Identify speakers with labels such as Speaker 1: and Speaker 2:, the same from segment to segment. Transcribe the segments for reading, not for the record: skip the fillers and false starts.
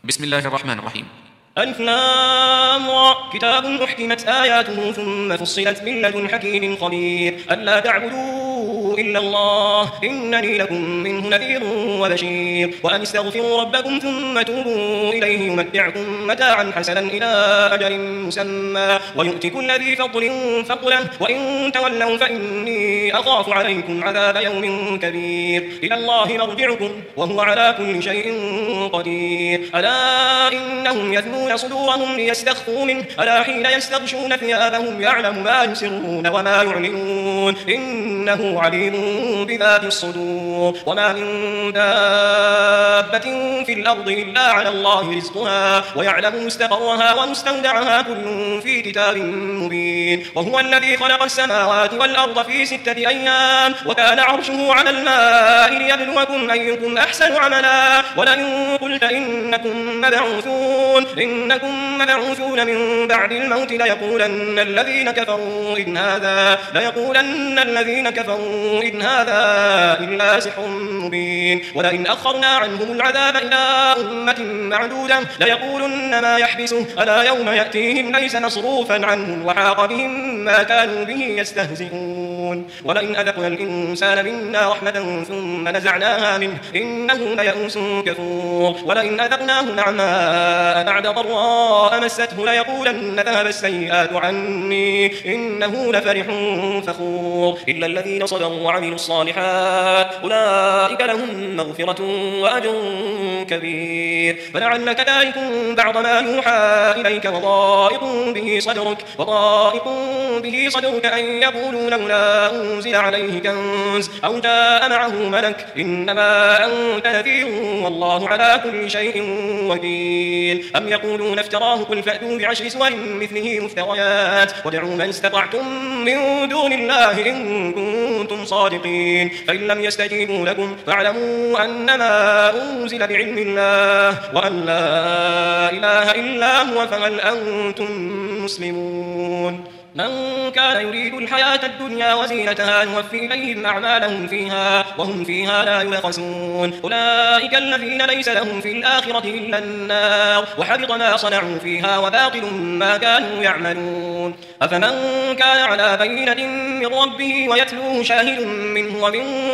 Speaker 1: بسم الله الرحمن الرحيم.
Speaker 2: ألف لام را كتاب أحكمت آياته ثم فصلت من لدن حكيم خبير ألا تعبدوا إلا الله إنني لكم منه نذير وبشير وأن استغفروا ربكم ثم توبوا إليه يمتعكم متاعا حسنا إلى أجل مسمى ويؤتي كل ذي فضل فضله وإن تولوا فإني أخاف عليكم عذاب يوم كبير إلى الله مرجعكم وهو على كل شيء قدير ألا إنهم يثنون صدورهم ليستخفوا منه ألا حين يستغشون ثيابهم يعلم ما يسرون وما يعلنون إنه عليم بذات الصدور وما من دابة في الأرض إلا على الله رزقها ويعلم مستقرها ومستودعها كل في كتاب مبين وهو الذي خلق السماوات والأرض في 6 أيام وكان عرشه على الماء ليبلوكم أيكم أحسن عملا ولئن قلت إنكم مبعوثون من بعد الموت ليقولن الذين كفروا إن هذا إلا سحر مبين ولئن أخرنا عنهم العذاب إلى أمة معدودة ليقولن ما يحبسه ألا يوم يأتيهم ليس مصروفا عنهم وحاق بهم ما كانوا به يستهزئون ولئن أذقنا الإنسان منا رحمة ثم نزعناها منه إنه ليئوس كفور ولئن أذقناه نعماء بعد ضراء مسته ليقولن ذهب السيئات عني إنه لفرح فخور إلا الذين صبروا وعملوا الصالحات أولئك لهم مغفرة وأجر كبير فلعلك تارك بعض ما يوحى إليك وضائق به صدرك أن يقولوا لولا أنزل عليه كنز أو جاء معه ملك إنما أنت نذير والله على كل شيء وكيل أم يقولون افتراه قل فأتوا بعشر سور مثله مفتريات ودعوا من استطعتم من دون الله إن كنتم صادقين فإن لم يستجيبوا لكم فاعلموا أنما أنزل بعلم الله وأن لا إله إلا هو فهل أنتم مسلمون من كان يريد الحياة الدنيا وزينتها نوفي إليهم أعمالهم فيها وهم فيها لا يبخسون أولئك الذين ليس لهم في الآخرة إلا النار وحبط ما صنعوا فيها وباطل ما كانوا يعملون أفمن كان على بينة من ربه ويتلوه شاهد منه ومن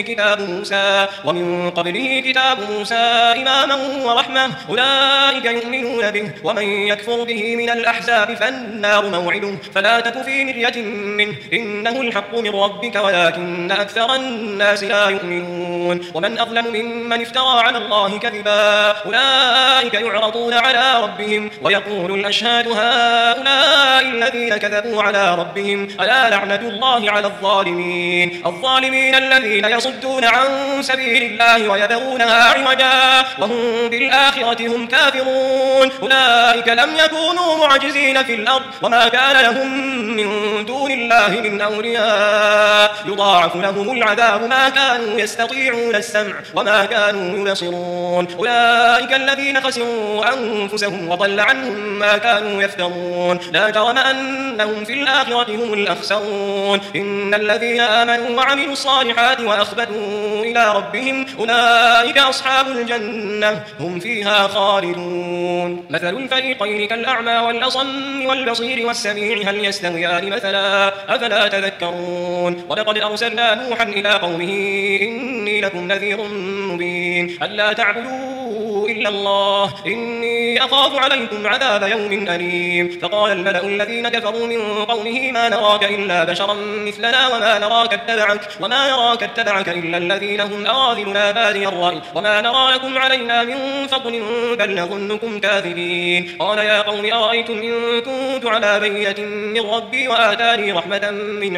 Speaker 2: قبله كتاب موسى إماما ورحمة أولئك يؤمنون به ومن يكفر به من الأحزاب فالنار موعده فلا تك في مرية منه إنه الحق من ربك ولكن أكثر الناس لا يؤمنون ومن أظلم ممن افترى على الله كذبا أولئك يعرضون على ربهم ويقول الأشهاد هؤلاء الذين كذبوا على ربهم ألا لعنة الله على الظالمين الذين يصدون عن سبيل الله ويبغونها عوجا وهم بالآخرة هم كافرون أولئك لم يكونوا معجزين في الأرض وما كان لهم من دون الله من أولياء يضاعف لهم العذاب ما كانوا يستطيعون السمع وما كانوا يبصرون أولئك الذين خسروا أنفسهم وضل عنهم ما كانوا يفترون لا جرم أنهم في الآخرة هم الأخسرون إن الذين آمنوا وعملوا الصالحات وأخبتوا إلى ربهم أولئك أصحاب الجنة هم فيها خالدون مثل الفريقين كالأعمى والأصم والبصير والسميع هل يستويان مثلا أفلا تذكرون ولقد أرسلنا نوحا إلى قومه إني لكم نذير مبين ألا تعبدوا إلا الله إني أخاف عليكم عذاب يوم أليم فقال الملأ الذين كفروا من قومه ما نراك إلا بشرا مثلنا وما نراك اتبعك إلا الذين هم أراذلنا بادي الرأي وما نرى لكم علينا من فضل بل نظنكم كاذبين قال يا قوم أرأيتم إن كنت على بينة من ربي وآتاني رحمة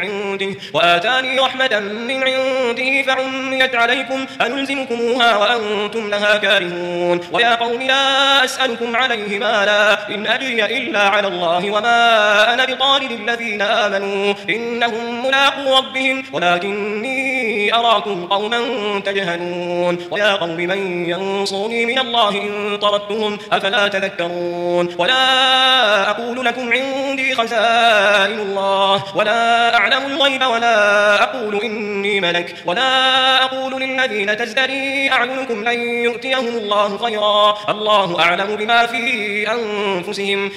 Speaker 2: من عنده فعميت عليكم أنلزمكموها وأنتم لها كارهون ويا قوم لا أسألكم عليه مالا إن أجري إلا على الله وما أنا بطارد الذين آمنوا إنهم ملاقو ربهم ولكني أراكم قوما تجهلون ويا قوم من ينصرني من الله إن طردتهم أفلا تذكرون ولا أقول لكم عندي خزائن الله ولا أعلم الغيب ولا أقول أقول إني ملك ولا أقول للذين تزدري أعينكم لن يؤتيهم الله خيرا الله أعلم بما في أنفسهم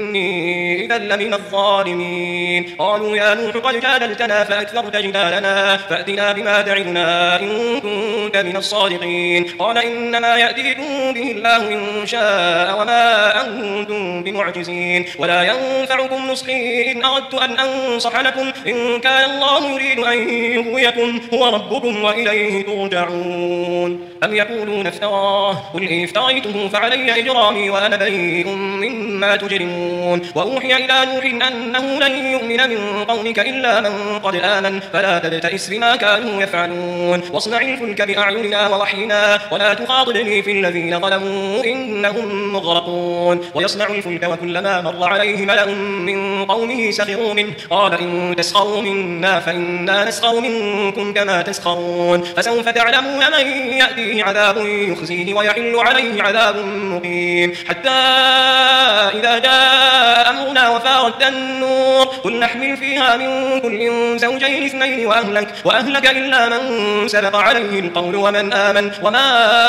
Speaker 2: إني إذا لمن الظالمين قالوا يا نوح قد جادلتنا فأكثرت جدالنا فأتنا بما تعدنا إن كنت من الصادقين قال إنما يأتيكم به الله إن شاء وما أنتم بمعجزين ولا ينفعكم نصحي إن أردت أن أنصح لكم إن كان الله يريد أن يغويكم هو ربكم وإليه ترجعون أم يقولون افتراه قل إن افتريته فعلي إجرامي وأنا بريء مما تجرمون وأوحي إلى نوح أنه لن يؤمن من قومك إلا من قد آمن فلا تبتئس بما كانوا يفعلون واصنع الفلك بأعيننا ووحينا ولا تخاطبني في الذين ظلموا إنهم مغرقون ويصنع الفلك وكلما مر عليه ملأ من قومه سخروا منه قال إن تسخروا منا فإنا نسخر منكم كما تسخرون فسوف تعلمون من يأتيه عذاب يخزيه ويحل عليه عذاب مقيم حتى إذا جاء أمرنا وفارت النور قل نحمل فيها من كل زوجين اثنين وأهلك إلا من سبق عليه القول ومن آمن وما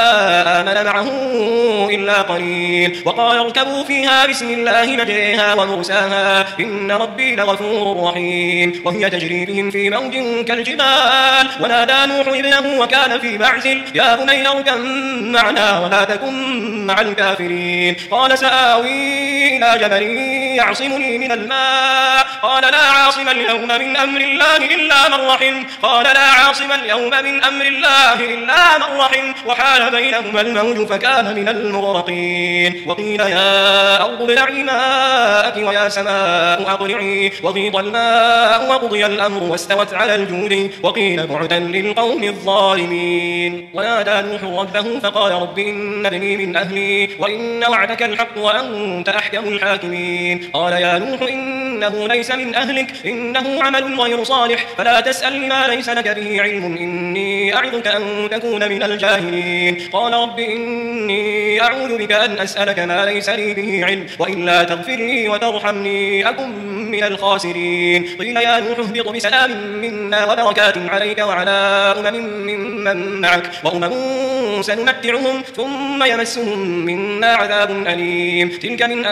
Speaker 2: آمن معه إلا قليل وقال اركبوا فيها بسم الله مجريها ومرساها إن ربي لغفور رحيم وهي تجري بهم في موج كالجبال ونادى نوح ابنه وكان في معزل يا بني اركب معنا ولا تكن مع الكافرين قال سآوي إلى جبل يعصمني من الماء قال لا عاصم اليوم من أمر الله إلا من رحم قال لا عاصم اليوم من أمر الله إلا من رحم وحال بينهما الموج فكان من المغرقين وقيل يا أرض ابلعي ماءك ويا سماء أقلعي وغيض الماء وقضي الأمر واستوت على الجود وقيل بعدا للقوم الظالمين ونادى نوح ربه فقال رب إن ابني من أهلي وإن وعدك الحق وأنت أحكم الحاكمين قال يا نوح إنه ليس من أهلك إنه عمل غير صالح فلا تسأل ما ليس لك به علم إني أعظك أن تكون من الجاهلين قال رب إني أعوذ بك أن أسألك ما ليس لي به علم وإلا تغفر لي وترحمني أكن من الخاسرين قيل يا نوح اهبط بسلام منا وبركات عليك وعلى ممن معك وأمم سنمتعهم ثم يمسهم منا عذاب أليم تلك من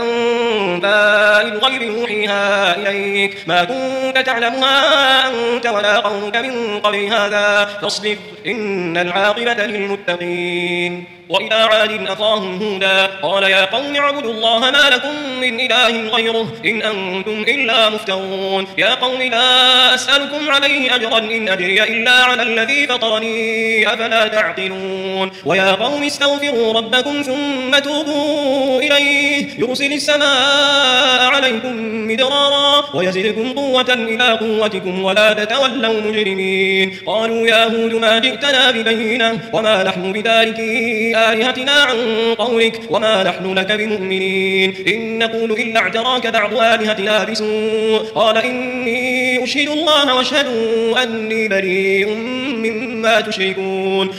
Speaker 2: أنباء الغيب نوحيها إليك ما كنت تعلمها أنت ولا قومك من قبل هذا فاصبر إن العاقبة للمتقين وإلى عاد أخاهم هودا قال يا قوم اعبدوا الله ما لكم من إله غيره إن أنتم إلا مفترون يا قوم لا أسألكم عليه أجرا إن أجري إلا على الذي فطرني أفلا تعقلون ويا قوم استغفروا ربكم ثم توبوا إليه يرسل السماء عليكم مدرارا ويزدكم قوة إلى قوتكم ولا تتولوا مجرمين قالوا يا هود ما جئتنا ببينة وما نحن بتاركي آلهتنا عن قولك وما نحن لك بمؤمنين إن نقول إلا اعتراك بعض آلهتنا بسوء قال إني أشهد الله واشهدوا أني بريء مما تشركون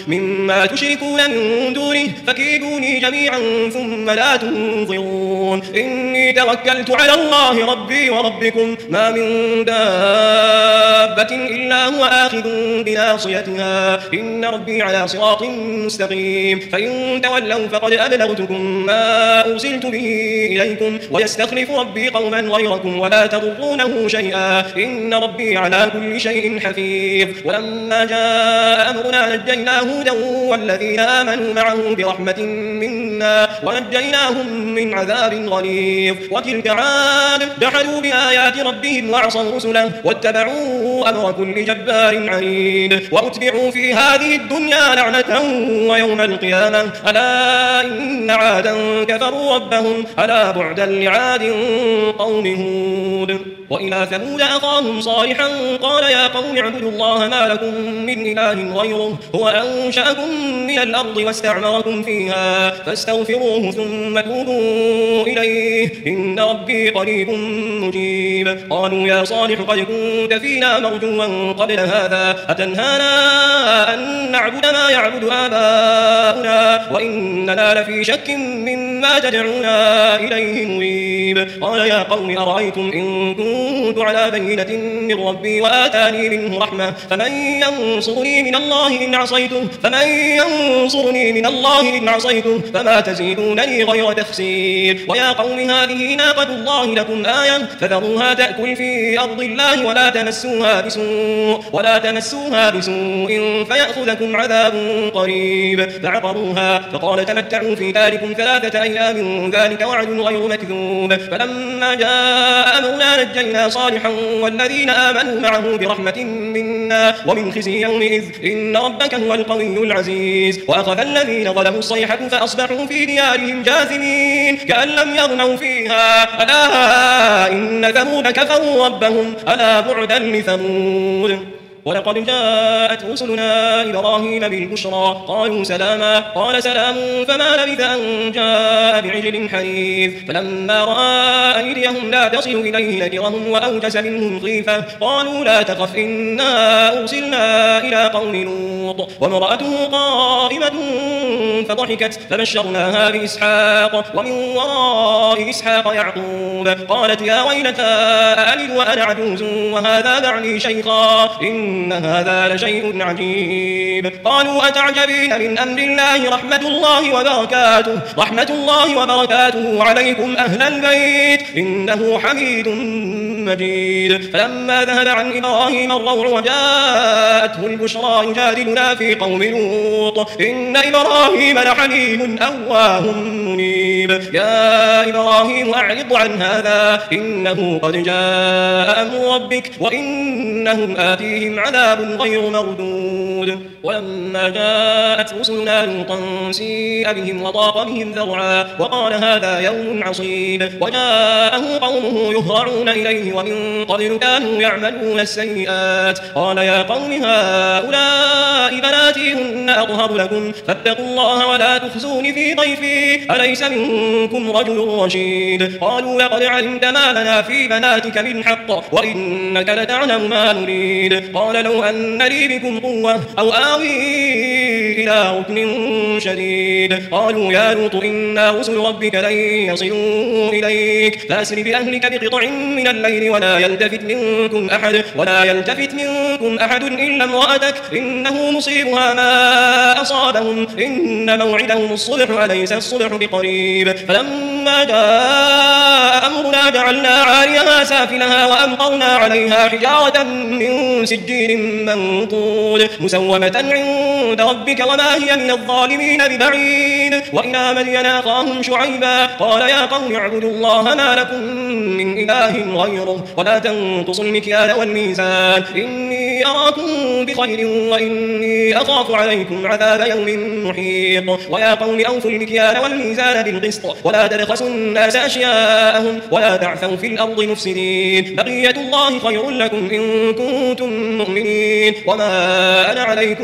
Speaker 2: من دونه فكيدوني جميعا ثم لا تنظرون إني توكلت على الله ربي وربكم ما من دابة إلا هو آخذ بناصيتها إن ربي على صراط مستقيم فإن تولوا فقد أبلغتكم ما أرسلت به إليكم ويستخلف ربي قوما غيركم ولا تضرونه شيئا إن ربي على كل شيء حفيظ ولما جاء أمرنا نجينا هودا والذين آمنوا معه برحمة منا ونجيناهم من عذاب غليظ وتلك عاد جحدوا بآيات ربهم وعصوا رسله واتبعوا أمر كل جبار عنيد وأتبعوا في هذه الدنيا لعنة ويوم القيامة ألا إن عادا كفروا ربهم ألا بعدا لعاد قوم هود وإلى ثمود أخاهم صالحا قال يا قوم اعبدوا الله ما لكم من إله غيره هو أنشأكم من الأرض واستعمركم فيها فاستغفروه ثم توبوا إليه إن ربي قريب مجيب. قالوا يا صالح قد كنت فينا مرجوا قبل هذا أتنهانا أن نعبد ما يعبد آباؤنا وإننا لفي شك مما تدعونا إليه مريب. قال يا قوم أرأيتم إن كنت على بينة من ربي وآتاني منه رحمة فمن ينصرني من الله إن عصيته فما تزيدونني غير تخسير. ويا قوم هذه ناقة الله لكم آية فذروها تأكل في أرض الله ولا تمسوها بسوء فيأخذكم عذاب قريب. فعقروها فقال تمتعوا في داركم 3 أيام ذلك وعد غير مكذوب. فلما جاء أمرنا نجينا صالحا والذين آمنوا معه برحمة منا ومن خزي يومئذ إن ربك هو القوي العزيز. وأخذ الذين ظلموا الصيحة فأصبحوا في ديارهم جاثمين كأن لم يغنوا فيها ألا إن ثمود كفروا ربهم ألا بعدا لثمود. ولقد جاءت رسلنا إبراهيم بالبشرى قالوا سلاما قال سلام فما لبث أن جاء بعجل حنيذ. فلما رأى أيديهم لا تصل إليه نكرهم وأوجس منهم خيفة قالوا لا تخف إنا أرسلنا إلى قوم لوط وامرأته قائمة فضحكت فبشرناها بإسحاق ومن وراء إسحاق يعقوب. قالت يا ويلتى أألد وأنا عجوز وهذا بعلي شيخا إن هذا لشيء عجيب. قالوا أتعجبين من أمر الله رحمة الله وبركاته عليكم أهل البيت إنه حميد مجيد. فلما ذهب عن إبراهيم الروع وجاءته البشرى يجادلنا في قوم لوط إن إبراهيم لحليم أواه منيب. يا إبراهيم أعرض عن هذا إنه قد جاء أمر ربك وإنهم آتيهم عذاب غير مردود. ولما جاءت رسلنا لوطا سيء بهم وضاق بهم ذرعا وقال هذا يوم عصيب. وجاءه قومه يهرعون إليه ومن قبل كانوا يعملون السيئات. قال يا قوم هؤلاء بناتي هن أطهر لكم فاتقوا الله ولا تخزون في ضيفي أليس منكم رجل رشيد. قالوا لقد علمت ما لنا في بناتك من حق وإنك لتعلم ما نريد. قال لو أن لي بكم قوة أو آوي إلى ركن شديد. قالوا يا لوط إنا رسل ربك لن يصلوا إليك فأسر بأهلك بقطع من الليل ولا يلتفت منكم أحد إلا امرأتك إنه مصيبها ما أصابهم إن موعدهم الصبح أليس الصبح بقريب. فلما جاء أمرنا جعلنا عاليها سافلها وأمطرنا عليها حجارة من سجيل منضود مسومة عند ربك وما هي من الظالمين ببعيد. وإلى مدين أخاهم شعيبا قال يا قوم اعبدوا الله ما لكم من إله غيره ولا تنقصوا المكيال والميزان إني أراكم بخير وإني أخاف عليكم عذاب يوم محيط. ويا قوم أوفوا المكيال والميزان بالقسط ولا تبخسوا الناس أشياءهم ولا تعثوا في الأرض مفسدين بقية الله خير لكم إن كنتم مؤمنين وما أنا عليكم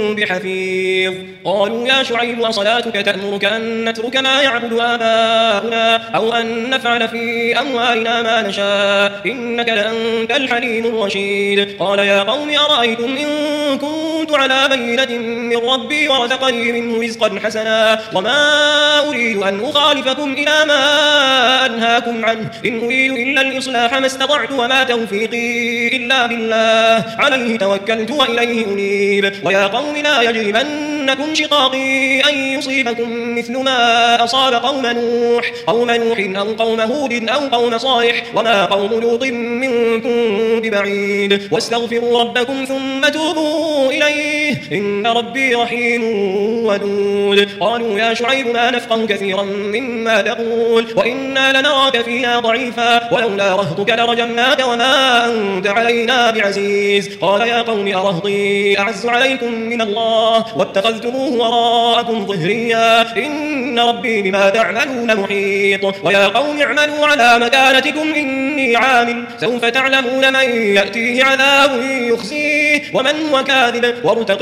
Speaker 2: بحفيظ. قالوا يا شعيب وصلاتك تأمرك أن نترك ما يعبد آباؤنا أو أن نفعل في أموالنا ما نشاء إنك لأنت الحليم الرشيد. قال يا قوم أرأيتم إن كنت على بينة من ربي ورزقني منه رزقا حسنا وما أريد أن أخالفكم إلى ما أنهاكم عنه إن أريد إلا الإصلاح ما استطعت وما توفيقي إلا بالله عليه توكلت وإليه أنيب. ويا قوم لا يجرمنكم شقاقي أن يصيبكم مثل ما أصاب قوم نوح أو قوم هود أو قوم صالح وما قوم لوط منكم ببعيد. واستغفروا ربكم ثم توبوا إليه إن ربي رحيم ودود. قالوا يا شعيب ما نفقه كثيرا مما تقول وإنا لنراك فينا ضعيفا ولولا رهطك لرجمناك وما أنت علينا بعزيز. قال يا قوم أرهطي أعز عليكم من الله واتخذتموه وراءكم ظهريا إن ربي بما تعملون محيط. ويا قوم اعملوا على مكانتكم إني عامل سوف تعلمون من يأتيه عذاب يخزيه ومن هو كاذب وارتقبوا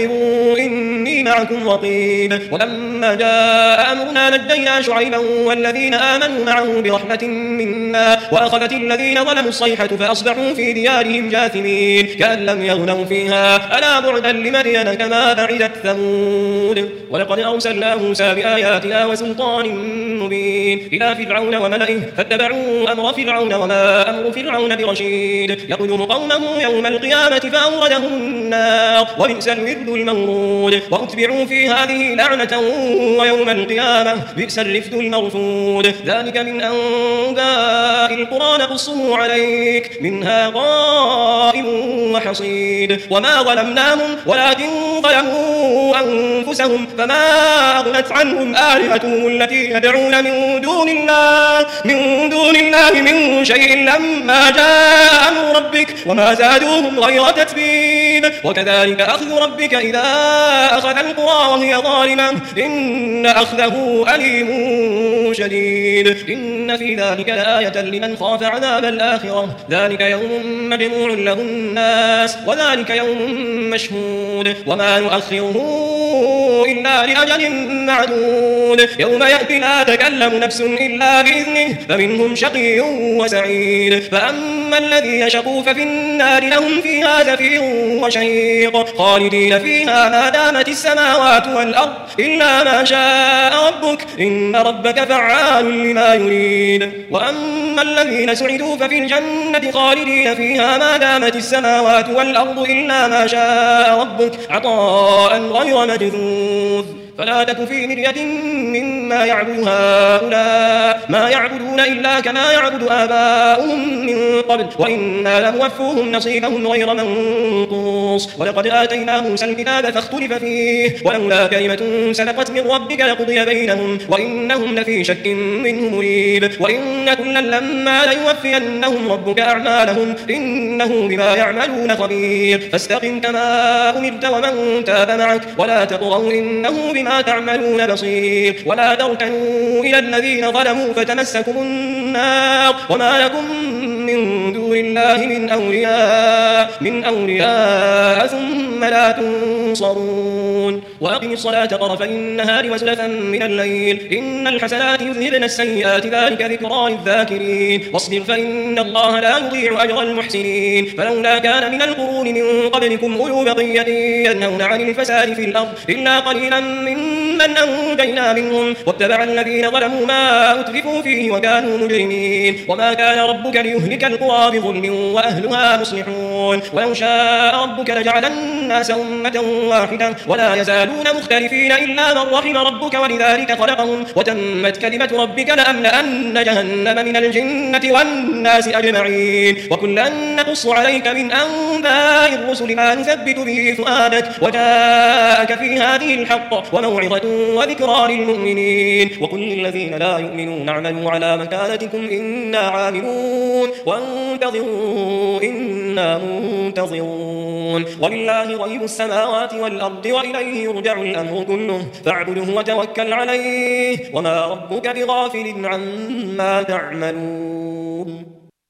Speaker 2: ارتقبوا إني معكم رقيب ولما جاء أمرنا نجينا شعيبا والذين آمنوا معه برحمة منا وأخذت الذين ظلموا الصيحة فأصبحوا في ديارهم جاثمين كأن لم يغنوا فيها ألا بعدا لمدين كما بعدت ثمود ولقد أرسلنا موسى بآياتنا وسلطان مبين إلى فرعون وملئه فاتبعوا أمر فرعون وما أمر فرعون برشيد يقدم قومه يوم القيامة فأوردهم النار وبئس الورد المورود وأتبعوا في هذه لعنة ويوم القيامة بئس الرفد المرفود ذلك من أنباء القرى نقصه عليك منها قائم وحصيد وما ظلمناهم ولكن ظلموا أنفسهم فما أغنت عنهم آلهتهم التي يدعون من دون الله من شيء لما جاء أمر ربك وما زادوهم غير تتبيب وكذلك أخذ ربك إذا أخذ القرى وهي ظالمة إن أخذه أليم شديد إن في ذلك لآية لمن خاف عذاب الآخرة ذلك يوم مجموع له الناس وذلك يوم مشهود وما نؤخره إلا لأجل معدود يوم يأتي لا تكلم نفس إلا بإذنه فمنهم شقي وسعيد فأما الذين شقوا ففي النار لهم فيها زفير وشهيق خالدين فيها ما دامت السماوات والأرض إلا ما شاء ربك إن ربك فعال لما يريد وأما الذين سعدوا ففي الجنة خالدين فيها ما دامت السماوات والأرض إلا ما شاء ربك عطاء غير مجذوذ فلا تك في مرية مما يعبد هؤلاء ما يعبدون إلا كما يعبد آباؤهم من قبل وإنا لموفوهم نصيبهم غير منقوص ولقد آتينا موسى الكتاب فاختلف فيه ولولا كلمة سبقت من ربك لقضي بينهم وإنهم لفي شك منه مريب وإن كلا لما ليوفينهم ربك أعمالهم إنه بما يعملون خبير فاستقم كما أمرت ومن تاب معك ولا تطغوا إنه بما تعملون بصير ولا تركنوا إلى الذين ظلموا فتمسكم النار وما لكم من دون الله من أولياء ثم لا تنصرون وأقم الصلاة طرفي النهار وزلفا من الليل إن الحسنات يذهبن السيئات ذلك ذكرى للذاكرين واصبر فإن الله لا يضيع أجر المحسنين فلولا كان من القرون من قبلكم أولو بقية ينهون عن الفساد في الأرض إلا قليلا ممن أنجينا منهم واتبع الذين ظلموا ما أترفوا فيه وكانوا مجرمين وما كان ربك ليهلك القرى بظلم وأهلها مصلحون ولو شاء ربك لجعل الناس أمة واحدة ولا يزالون مختلفين إلا من رحم ربك ولذلك خلقهم وتمت كلمة ربك لأملأن جهنم من الجنة والناس أجمعين وكلا نقص عليك من أنباء الرسل ما نثبت به فؤادك وجاءك في هذه الحق وموعظة وذكرى للمؤمنين وقل للذين لا يؤمنون اعملوا على مكانتكم إنا عاملون وانتظروا إنا منتظرون ولله غيب السماوات والأرض وإليه يرجع الأمر كله فاعبده وتوكل عليه وما ربك بغافل عما تعملون